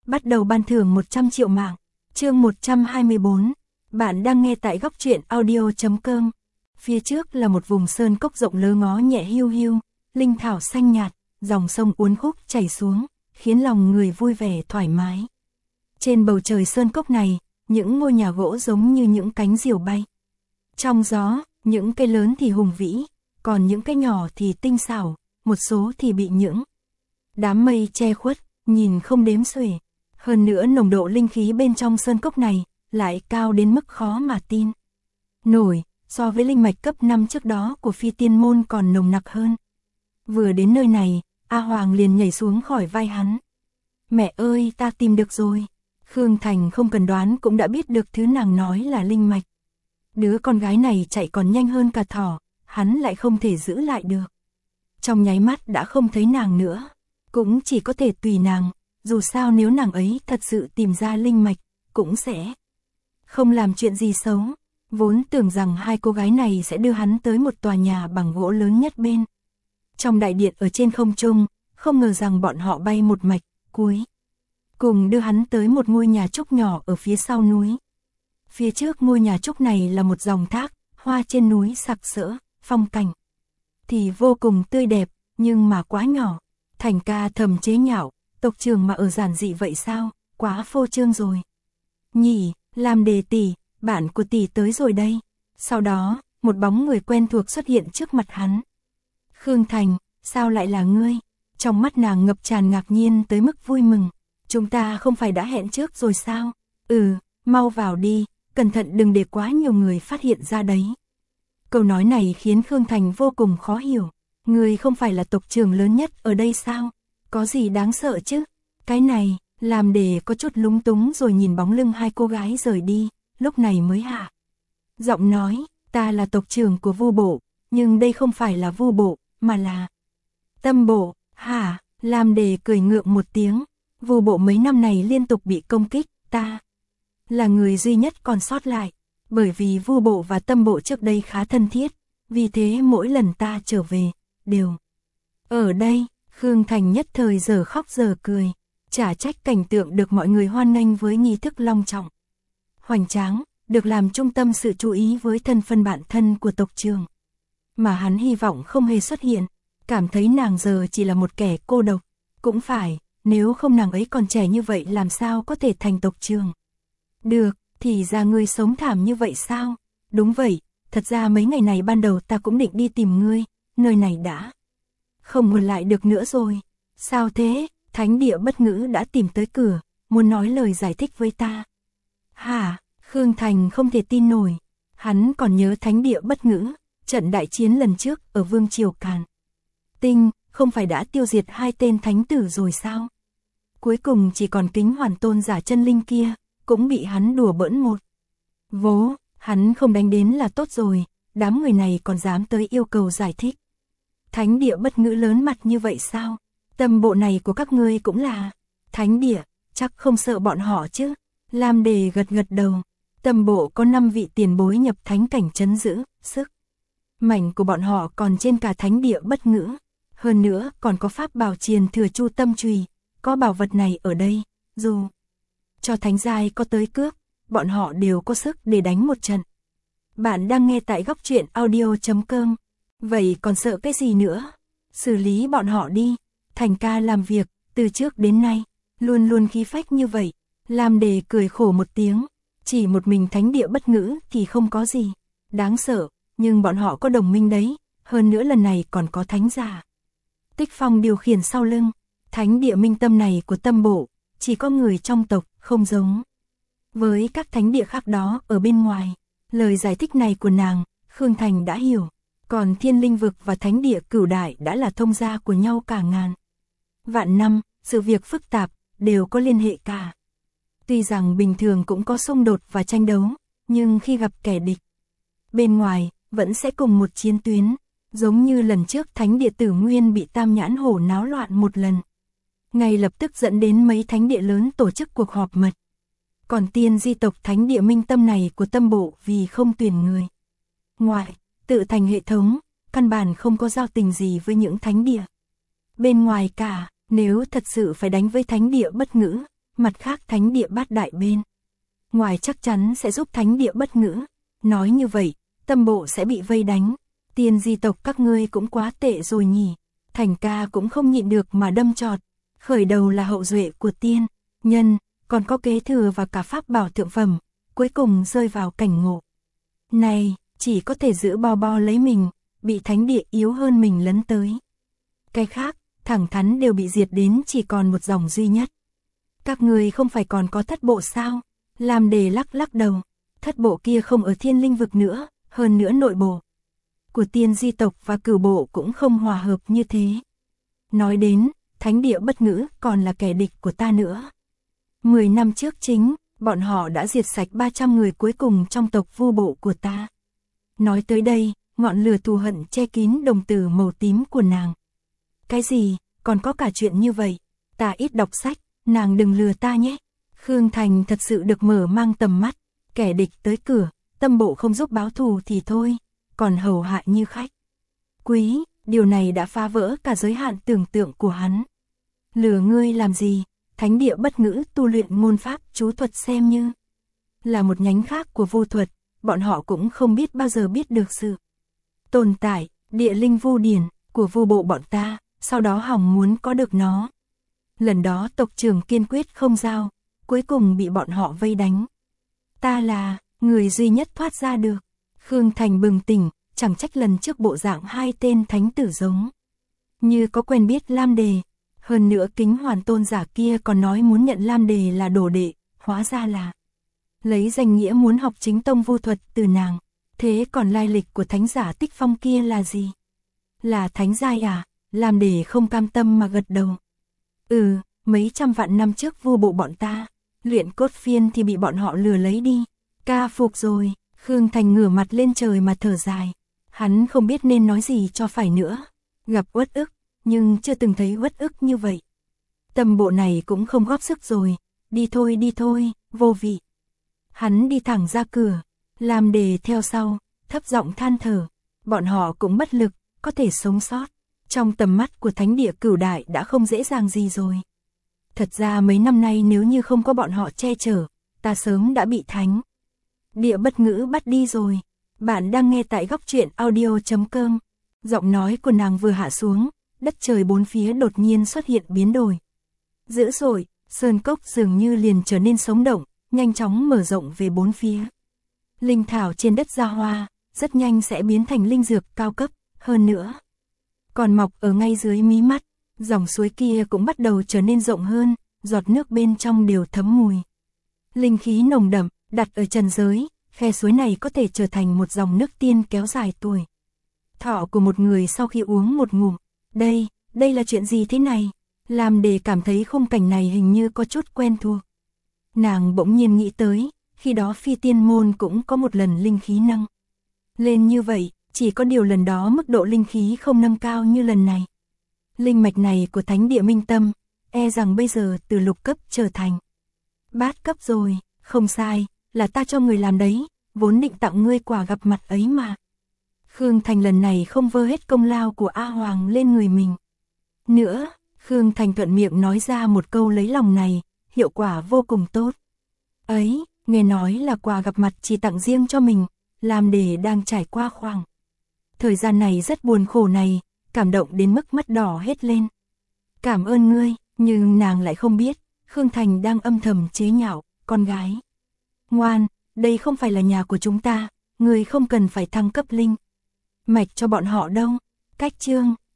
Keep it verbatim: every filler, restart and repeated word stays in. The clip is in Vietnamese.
bắt đầu ban thưởng một trăm triệu mạng. Chương một trăm hai mươi bốn. Bạn đang nghe tại góc truyện audio chấm com. Phía trước là một vùng sơn cốc rộng lơ ngó nhẹ hiu hiu, linh thảo xanh nhạt, dòng sông uốn khúc chảy xuống, khiến lòng người vui vẻ thoải mái. Trên bầu trời sơn cốc này, những ngôi nhà gỗ giống như những cánh diều bay. Trong gió, những cây lớn thì hùng vĩ, còn những cái nhỏ thì tinh xảo, một số thì bị những đám mây che khuất, nhìn không đếm xuể. Hơn nữa nồng độ linh khí bên trong sơn cốc này lại cao đến mức khó mà tin nổi, so với linh mạch cấp năm trước đó của Phi Tiên môn còn nồng nặc hơn. Vừa đến nơi này, A Hoàng liền nhảy xuống khỏi vai hắn. Mẹ ơi, ta tìm được rồi. Khương Thành không cần đoán cũng đã biết được thứ nàng nói là linh mạch. Đứa con gái này chạy còn nhanh hơn cả thỏ, hắn lại không thể giữ lại được. Trong nháy mắt đã không thấy nàng nữa, cũng chỉ có thể tùy nàng, dù sao nếu nàng ấy thật sự tìm ra linh mạch, cũng sẽ không làm chuyện gì xấu. Vốn tưởng rằng hai cô gái này sẽ đưa hắn tới một tòa nhà bằng gỗ lớn nhất bên trong đại điện ở trên không trung, không ngờ rằng bọn họ bay một mạch, cuối cùng đưa hắn tới một ngôi nhà trúc nhỏ ở phía sau núi. Phía trước ngôi nhà trúc này là một dòng thác, hoa trên núi sặc sỡ, phong cảnh thì vô cùng tươi đẹp, nhưng mà quá nhỏ. Thành ca thầm chế nhạo, tộc trưởng mà ở giản dị vậy sao, quá phô trương rồi. Nhỉ, làm đề tỷ, bạn của tỷ tới rồi đây. Sau đó, một bóng người quen thuộc xuất hiện trước mặt hắn. Khương Thành, sao lại là ngươi? Trong mắt nàng ngập tràn ngạc nhiên tới mức vui mừng. Chúng ta không phải đã hẹn trước rồi sao? Ừ, mau vào đi, cẩn thận đừng để quá nhiều người phát hiện ra đấy. Câu nói này khiến Khương Thành vô cùng khó hiểu. Ngươi không phải là tộc trưởng lớn nhất ở đây sao? Có gì đáng sợ chứ? Cái này, làm để có chút lúng túng rồi nhìn bóng lưng hai cô gái rời đi, lúc này mới hạ giọng nói, ta là tộc trưởng của Vu Bộ, nhưng đây không phải là Vu Bộ, mà là Tâm Bộ. Hả? Làm để cười ngượng một tiếng. Vu Bộ mấy năm này liên tục bị công kích, ta là người duy nhất còn sót lại, bởi vì Vu Bộ và Tâm Bộ trước đây khá thân thiết, vì thế mỗi lần ta trở về, đều ở đây. Khương Thành nhất thời giờ khóc giờ cười, chả trách cảnh tượng được mọi người hoan nghênh với nghi thức long trọng, hoành tráng, được làm trung tâm sự chú ý với thân phân bạn thân của tộc trưởng. Mà hắn hy vọng không hề xuất hiện, cảm thấy nàng giờ chỉ là một kẻ cô độc, cũng phải, nếu không nàng ấy còn trẻ như vậy làm sao có thể thành tộc trưởng. Được, thì ra ngươi sống thảm như vậy sao? Đúng vậy, thật ra mấy ngày này ban đầu ta cũng định đi tìm ngươi, nơi này đã không nguồn lại được nữa rồi. Sao thế? Thánh địa bất ngữ đã tìm tới cửa, muốn nói lời giải thích với ta. Hả? Khương Thành không thể tin nổi. Hắn còn nhớ thánh địa bất ngữ, trận đại chiến lần trước ở Vương Triều Càn Tinh, không phải đã tiêu diệt hai tên thánh tử rồi sao? Cuối cùng chỉ còn Kính Hoàn tôn giả chân linh kia, cũng bị hắn đùa bỡn một vố. Hắn không đánh đến là tốt rồi, đám người này còn dám tới yêu cầu giải thích. Thánh địa bất ngữ lớn mặt như vậy sao? Tâm Bộ này của các ngươi cũng là thánh địa, chắc không sợ bọn họ chứ? Lam Đề gật gật đầu. Tâm Bộ có năm vị tiền bối nhập thánh cảnh trấn giữ, sức mạnh của bọn họ còn trên cả thánh địa bất ngữ. Hơn nữa còn có pháp bảo Triền Thừa Chu Tâm Chùy, có bảo vật này ở đây, dù cho thánh giai có tới cướp, bọn họ đều có sức để đánh một trận. Bạn đang nghe tại góc truyện audio chấm com. Vậy còn sợ cái gì nữa? Xử lý bọn họ đi. Thành ca làm việc, từ trước đến nay, luôn luôn khí phách như vậy. Lam Đề cười khổ một tiếng. Chỉ một mình thánh địa bất ngữ thì không có gì đáng sợ, nhưng bọn họ có đồng minh đấy. Hơn nữa lần này còn có thánh giả Tích Phong điều khiển sau lưng. Thánh địa minh tâm này của Tâm Bộ, chỉ có người trong tộc, không giống với các thánh địa khác đó ở bên ngoài. Lời giải thích này của nàng, Khương Thành đã hiểu. Còn Thiên Linh Vực và thánh địa Cửu Đại đã là thông gia của nhau cả ngàn vạn năm, sự việc phức tạp, đều có liên hệ cả. Tuy rằng bình thường cũng có xung đột và tranh đấu, nhưng khi gặp kẻ địch bên ngoài, vẫn sẽ cùng một chiến tuyến. Giống như lần trước thánh địa Tử Nguyên bị Tam Nhãn Hổ náo loạn một lần, ngay lập tức dẫn đến mấy thánh địa lớn tổ chức cuộc họp mật. Còn tiên di tộc thánh địa minh tâm này của Tâm Bộ vì không tuyển người ngoại, tự thành hệ thống, căn bản không có giao tình gì với những thánh địa bên ngoài cả. Nếu thật sự phải đánh với thánh địa bất ngữ, mặt khác thánh địa bát đại bên ngoài chắc chắn sẽ giúp thánh địa bất ngữ. Nói như vậy, Tâm Bộ sẽ bị vây đánh. Tiên di tộc các ngươi cũng quá tệ rồi nhỉ. Thành ca cũng không nhịn được mà đâm chọt. Khởi đầu là hậu duệ của tiên nhân, còn có kế thừa và cả pháp bảo thượng phẩm, cuối cùng rơi vào cảnh ngộ này, chỉ có thể giữ bo bo lấy mình, bị thánh địa yếu hơn mình lấn tới. Cái khác, thẳng thắn đều bị diệt đến chỉ còn một dòng duy nhất. Các người không phải còn có thất bộ sao? Làm Đề lắc lắc đầu, thất bộ kia không ở thiên linh vực nữa, hơn nữa nội bộ của tiên di tộc và cửu bộ cũng không hòa hợp như thế. Nói đến, thánh địa bất ngữ còn là kẻ địch của ta nữa. Mười năm trước chính, bọn họ đã diệt sạch ba trăm người cuối cùng trong tộc vu bộ của ta. Nói tới đây, ngọn lửa thù hận che kín đồng tử màu tím của nàng. Cái gì, còn có cả chuyện như vậy? Ta ít đọc sách, nàng đừng lừa ta nhé. Khương Thành thật sự được mở mang tầm mắt, kẻ địch tới cửa, Tâm Bộ không giúp báo thù thì thôi, còn hầu hạ như khách quý, điều này đã phá vỡ cả giới hạn tưởng tượng của hắn. Lừa ngươi làm gì? Thánh địa bất ngữ tu luyện môn pháp chú thuật xem như là một nhánh khác của vu thuật, bọn họ cũng không biết bao giờ biết được sự tồn tại, địa linh vu điển của vu bộ bọn ta, sau đó hỏng muốn có được nó. Lần đó tộc trưởng kiên quyết không giao, cuối cùng bị bọn họ vây đánh. Ta là người duy nhất thoát ra được. Khương Thành bừng tỉnh, chẳng trách lần trước bộ dạng hai tên thánh tử giống như có quen biết Lam Đề. Hơn nữa Kính Hoàn tôn giả kia còn nói muốn nhận Lam Đề là đồ đệ, hóa ra là lấy danh nghĩa muốn học chính tông vu thuật từ nàng. Thế còn lai lịch của thánh giả Tích Phong kia là gì? Là thánh giai à? Lam Đề không cam tâm mà gật đầu. Ừ, mấy trăm vạn năm trước vu bộ bọn ta luyện cốt phiên thì bị bọn họ lừa lấy đi. Ca phục rồi. Khương Thành ngửa mặt lên trời mà thở dài. Hắn không biết nên nói gì cho phải nữa. Gặp uất ức, nhưng chưa từng thấy uất ức như vậy. Tâm Bộ này cũng không góp sức rồi. Đi thôi đi thôi, vô vị. Hắn đi thẳng ra cửa, Lam Đề theo sau, thấp giọng than thở. Bọn họ cũng bất lực, có thể sống sót. Trong tầm mắt của thánh địa cửu đại đã không dễ dàng gì rồi. Thật ra mấy năm nay nếu như không có bọn họ che chở, ta sớm đã bị thánh địa bất ngữ bắt đi rồi. Bạn đang nghe tại góc truyện audio chấm com. Giọng nói của nàng vừa hạ xuống, đất trời bốn phía đột nhiên xuất hiện biến đổi dữ dội, sơn cốc dường như liền trở nên sống động, nhanh chóng mở rộng về bốn phía. Linh thảo trên đất ra hoa, rất nhanh sẽ biến thành linh dược cao cấp, hơn nữa còn mọc ở ngay dưới mí mắt. Dòng suối kia cũng bắt đầu trở nên rộng hơn, giọt nước bên trong đều thấm mùi linh khí nồng đậm. Đặt ở trần giới, khe suối này có thể trở thành một dòng nước tiên kéo dài tuổi thọ của một người sau khi uống một ngụm. Đây, đây là chuyện gì thế này? Lam Đề cảm thấy khung cảnh này hình như có chút quen thuộc. Nàng bỗng nhiên nghĩ tới, khi đó Phi Tiên Môn cũng có một lần linh khí nâng lên như vậy, chỉ có điều lần đó mức độ linh khí không nâng cao như lần này. Linh mạch này của thánh địa minh tâm, e rằng bây giờ từ lục cấp trở thành bát cấp rồi. Không sai, là ta cho người làm đấy, vốn định tặng ngươi quà gặp mặt ấy mà. Khương Thành lần này không vơ hết công lao của A Hoàng lên người mình. Nữa, Khương Thành thuận miệng nói ra một câu lấy lòng này, hiệu quả vô cùng tốt. Ấy, nghe nói là quà gặp mặt chỉ tặng riêng cho mình, Lam Đề đang trải qua khoảng thời gian này rất buồn khổ này, cảm động đến mức mắt đỏ hết lên. Cảm ơn ngươi, nhưng nàng lại không biết, Khương Thành đang âm thầm chế nhạo. Con gái ngoan, đây không phải là nhà của chúng ta, người không cần phải thăng cấp linh mạch cho bọn họ đâu. Cách chương